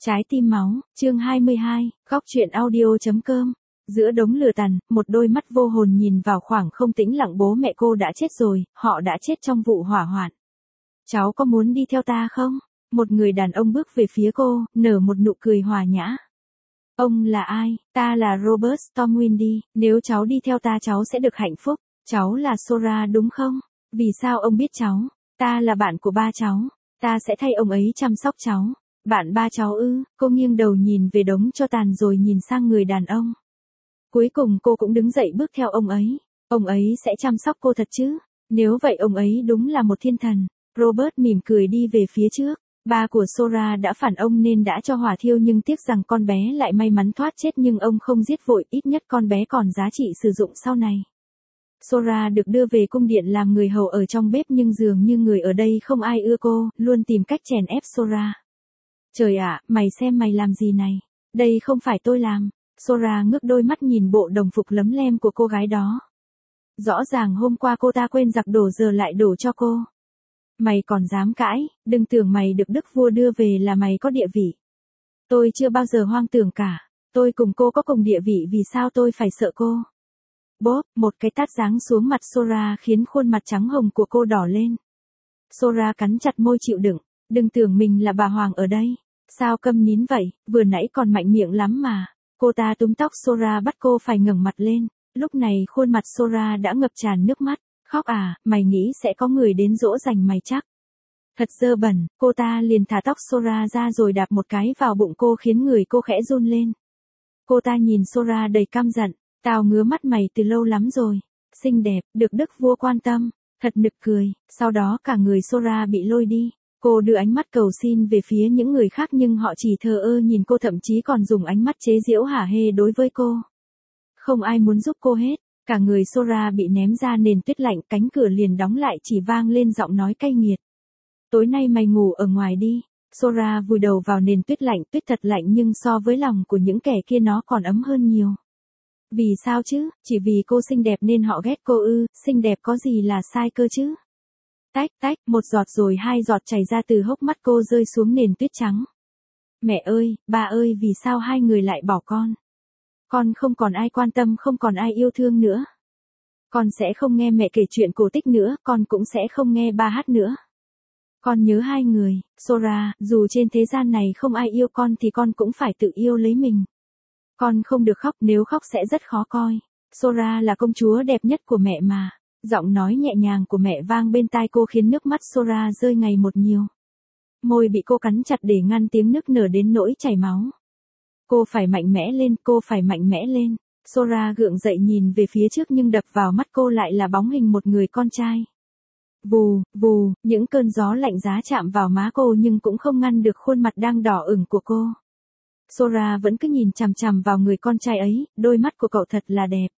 Trái tim máu, chương 22, góc truyện audio.com. Giữa đống lửa tàn, một đôi mắt vô hồn nhìn vào khoảng không tĩnh lặng. Bố mẹ cô đã chết rồi, họ đã chết trong vụ hỏa hoạn. Cháu có muốn đi theo ta không? Một người đàn ông bước về phía cô, nở một nụ cười hòa nhã. Ông là ai? Ta là Robert Stormwind. Nếu cháu đi theo ta cháu sẽ được hạnh phúc. Cháu là Sora đúng không? Vì sao ông biết cháu? Ta là bạn của ba cháu. Ta sẽ thay ông ấy chăm sóc cháu. Bạn ba cháu ư? Cô nghiêng đầu nhìn về đống tro tàn rồi nhìn sang người đàn ông. Cuối cùng cô cũng đứng dậy bước theo ông ấy. Ông ấy sẽ chăm sóc cô thật chứ? Nếu vậy ông ấy đúng là một thiên thần. Robert mỉm cười đi về phía trước. Ba của Sora đã phản ông nên đã cho hỏa thiêu, nhưng tiếc rằng con bé lại may mắn thoát chết, nhưng ông không giết vội, ít nhất con bé còn giá trị sử dụng sau này. Sora được đưa về cung điện làm người hầu ở trong bếp, nhưng dường như người ở đây không ai ưa cô, luôn tìm cách chèn ép Sora. Trời ạ, mày xem mày làm gì này? Đây không phải tôi làm. Sora ngước đôi mắt nhìn bộ đồng phục lấm lem của cô gái đó. Rõ ràng hôm qua cô ta quên giặt đổ giờ lại đổ cho cô. Mày còn dám cãi, đừng tưởng mày được đức vua đưa về là mày có địa vị. Tôi chưa bao giờ hoang tưởng cả. Tôi cùng cô có cùng địa vị, vì sao tôi phải sợ cô? Bốp, một cái tát giáng xuống mặt Sora khiến khuôn mặt trắng hồng của cô đỏ lên. Sora cắn chặt môi chịu đựng. Đừng tưởng mình là bà Hoàng ở đây. Sao câm nín vậy, vừa nãy còn mạnh miệng lắm mà. Cô ta túm tóc Sora bắt cô phải ngẩng mặt lên. Lúc này khuôn mặt Sora đã ngập tràn nước mắt. Khóc à, mày nghĩ sẽ có người đến dỗ dành mày chắc? Thật dơ bẩn, cô ta liền thả tóc Sora ra rồi đạp một cái vào bụng cô khiến người cô khẽ run lên. Cô ta nhìn Sora đầy căm giận. Tao ngứa mắt mày từ lâu lắm rồi. Xinh đẹp, được đức vua quan tâm. Thật nực cười. Sau đó cả người Sora bị lôi đi. Cô đưa ánh mắt cầu xin về phía những người khác, nhưng họ chỉ thờ ơ nhìn cô, thậm chí còn dùng ánh mắt chế giễu hả hê đối với cô. Không ai muốn giúp cô hết. Cả người Sora bị ném ra nền tuyết lạnh, cánh cửa liền đóng lại, chỉ vang lên giọng nói cay nghiệt. Tối nay mày ngủ ở ngoài đi. Sora vùi đầu vào nền tuyết lạnh, tuyết thật lạnh nhưng so với lòng của những kẻ kia nó còn ấm hơn nhiều. Vì sao chứ, chỉ vì cô xinh đẹp nên họ ghét cô ư? Xinh đẹp có gì là sai cơ chứ? Tách tách, một giọt rồi hai giọt chảy ra từ hốc mắt cô rơi xuống nền tuyết trắng. Mẹ ơi, ba ơi, vì sao hai người lại bỏ con? Con không còn ai quan tâm, không còn ai yêu thương nữa. Con sẽ không nghe mẹ kể chuyện cổ tích nữa, con cũng sẽ không nghe ba hát nữa. Con nhớ hai người. Sora, dù trên thế gian này không ai yêu con thì con cũng phải tự yêu lấy mình. Con không được khóc, nếu khóc sẽ rất khó coi. Sora là công chúa đẹp nhất của mẹ mà. Giọng nói nhẹ nhàng của mẹ vang bên tai cô khiến nước mắt Sora rơi ngày một nhiều. Môi bị cô cắn chặt để ngăn tiếng nức nở đến nỗi chảy máu. Cô phải mạnh mẽ lên, cô phải mạnh mẽ lên. Sora gượng dậy nhìn về phía trước, nhưng đập vào mắt cô lại là bóng hình một người con trai. Vù, vù, những cơn gió lạnh giá chạm vào má cô nhưng cũng không ngăn được khuôn mặt đang đỏ ửng của cô. Sora vẫn cứ nhìn chằm chằm vào người con trai ấy, đôi mắt của cậu thật là đẹp.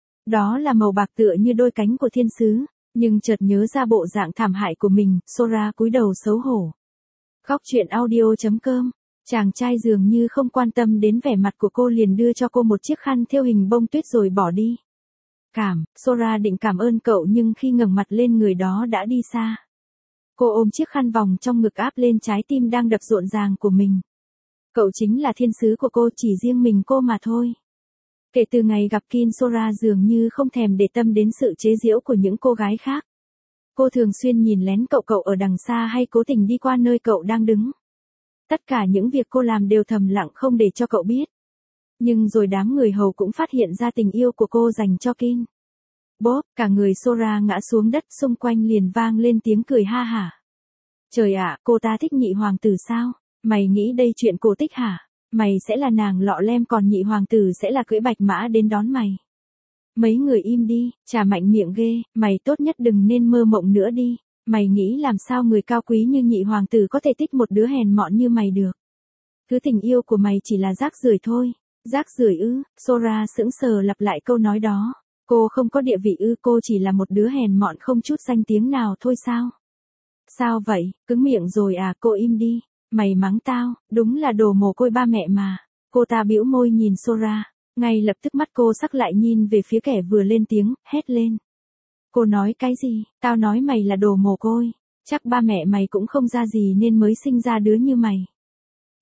Đó là màu bạc tựa như đôi cánh của thiên sứ, nhưng chợt nhớ ra bộ dạng thảm hại của mình, Sora cúi đầu xấu hổ. Góc truyện audio.com. Chàng trai dường như không quan tâm đến vẻ mặt của cô, liền đưa cho cô một chiếc khăn thêu hình bông tuyết rồi bỏ đi. Sora định cảm ơn cậu, nhưng khi ngẩng mặt lên người đó đã đi xa. Cô ôm chiếc khăn vòng trong ngực áp lên trái tim đang đập rộn ràng của mình. Cậu chính là thiên sứ của cô, chỉ riêng mình cô mà thôi. Kể từ ngày gặp Kin, Sora dường như không thèm để tâm đến sự chế giễu của những cô gái khác. Cô thường xuyên nhìn lén cậu ở đằng xa hay cố tình đi qua nơi cậu đang đứng. Tất cả những việc cô làm đều thầm lặng không để cho cậu biết. Nhưng rồi đám người hầu cũng phát hiện ra tình yêu của cô dành cho Kin. Bốp, cả người Sora ngã xuống đất, xung quanh liền vang lên tiếng cười ha hả. Trời ạ, cô ta thích nhị hoàng tử sao? Mày nghĩ đây chuyện cổ tích hả? Mày sẽ là nàng lọ lem, còn nhị hoàng tử sẽ là cưỡi bạch mã đến đón mày. Mấy người im đi, chả mạnh miệng ghê, mày tốt nhất đừng nên mơ mộng nữa đi. Mày nghĩ làm sao người cao quý như nhị hoàng tử có thể thích một đứa hèn mọn như mày được? Thứ tình yêu của mày chỉ là rác rưởi thôi. Rác rưởi ư? Sora sững sờ lặp lại câu nói đó. Cô không có địa vị ư? Cô chỉ là một đứa hèn mọn không chút danh tiếng nào thôi sao? Sao vậy, cứng miệng rồi à? Cô im đi. Mày mắng tao, đúng là đồ mồ côi ba mẹ mà. Cô ta bĩu môi nhìn Sora. Ngay lập tức mắt cô sắc lại nhìn về phía kẻ vừa lên tiếng, hét lên. Cô nói cái gì? Tao nói mày là đồ mồ côi. Chắc ba mẹ mày cũng không ra gì nên mới sinh ra đứa như mày.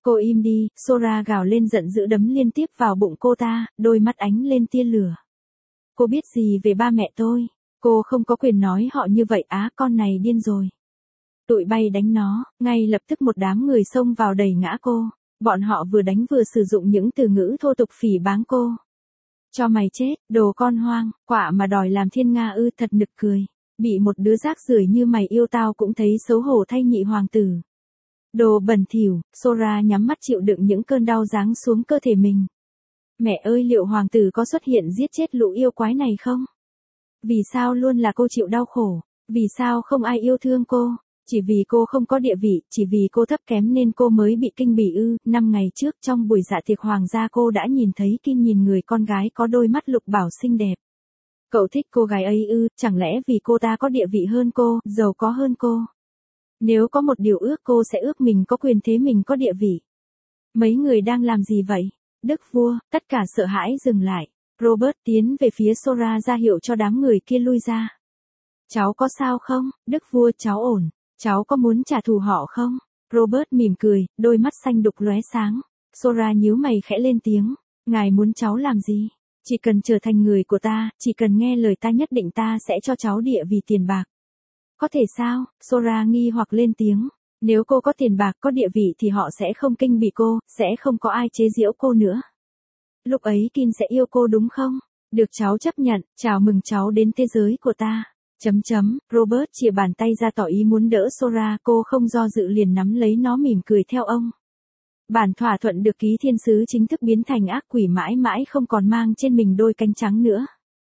Cô im đi, Sora gào lên giận dữ đấm liên tiếp vào bụng cô ta, đôi mắt ánh lên tia lửa. Cô biết gì về ba mẹ tôi? Cô không có quyền nói họ như vậy á, con này điên rồi. Tụi bay đánh nó, ngay lập tức một đám người xông vào đẩy ngã cô. Bọn họ vừa đánh vừa sử dụng những từ ngữ thô tục phỉ báng cô. Cho mày chết, đồ con hoang, quạ mà đòi làm thiên nga ư, thật nực cười. Bị một đứa rác rưởi như mày yêu tao cũng thấy xấu hổ thay nhị hoàng tử. Đồ bẩn thỉu, Sora nhắm mắt chịu đựng những cơn đau giáng xuống cơ thể mình. Mẹ ơi, liệu hoàng tử có xuất hiện giết chết lũ yêu quái này không? Vì sao luôn là cô chịu đau khổ? Vì sao không ai yêu thương cô? Chỉ vì cô không có địa vị, chỉ vì cô thấp kém nên cô mới bị kinh bỉ ư? 5 ngày trước trong buổi dạ tiệc hoàng gia cô đã nhìn thấy Kim nhìn người con gái có đôi mắt lục bảo xinh đẹp. Cậu thích cô gái ấy ư? Chẳng lẽ vì cô ta có địa vị hơn cô, giàu có hơn cô? Nếu có một điều ước cô sẽ ước mình có quyền thế, mình có địa vị. Mấy người đang làm gì vậy? Đức vua, tất cả sợ hãi dừng lại. Robert tiến về phía Sora ra hiệu cho đám người kia lui ra. Cháu có sao không? Đức vua, cháu ổn. Cháu có muốn trả thù họ không? Robert mỉm cười, đôi mắt xanh đục lóe sáng. Sora nhíu mày khẽ lên tiếng. Ngài muốn cháu làm gì? Chỉ cần trở thành người của ta, chỉ cần nghe lời ta, nhất định ta sẽ cho cháu địa vị, tiền bạc. Có thể sao? Sora nghi hoặc lên tiếng. Nếu cô có tiền bạc, có địa vị thì họ sẽ không kinh bỉ cô, sẽ không có ai chế giễu cô nữa. Lúc ấy Kim sẽ yêu cô đúng không? Được, cháu chấp nhận, chào mừng cháu đến thế giới của ta. Robert chìa bàn tay ra tỏ ý muốn đỡ Sora, cô không do dự liền nắm lấy nó mỉm cười theo ông. Bản thỏa thuận được ký, thiên sứ chính thức biến thành ác quỷ, mãi mãi không còn mang trên mình đôi cánh trắng nữa.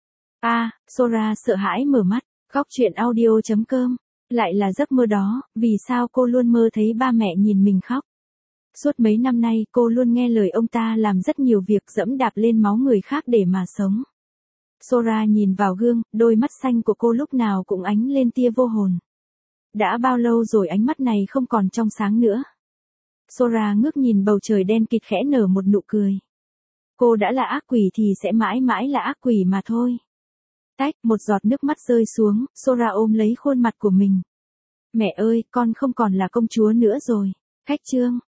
Sora sợ hãi mở mắt, góc truyện audio.com. Lại là giấc mơ đó, vì sao cô luôn mơ thấy ba mẹ nhìn mình khóc? Suốt mấy năm nay cô luôn nghe lời ông ta làm rất nhiều việc dẫm đạp lên máu người khác để mà sống. Sora nhìn vào gương, đôi mắt xanh của cô lúc nào cũng ánh lên tia vô hồn. Đã bao lâu rồi ánh mắt này không còn trong sáng nữa? Sora ngước nhìn bầu trời đen kịt, khẽ nở một nụ cười. Cô đã là ác quỷ thì sẽ mãi mãi là ác quỷ mà thôi. Tách, một giọt nước mắt rơi xuống, Sora ôm lấy khuôn mặt của mình. Mẹ ơi, con không còn là công chúa nữa rồi. Khách chương.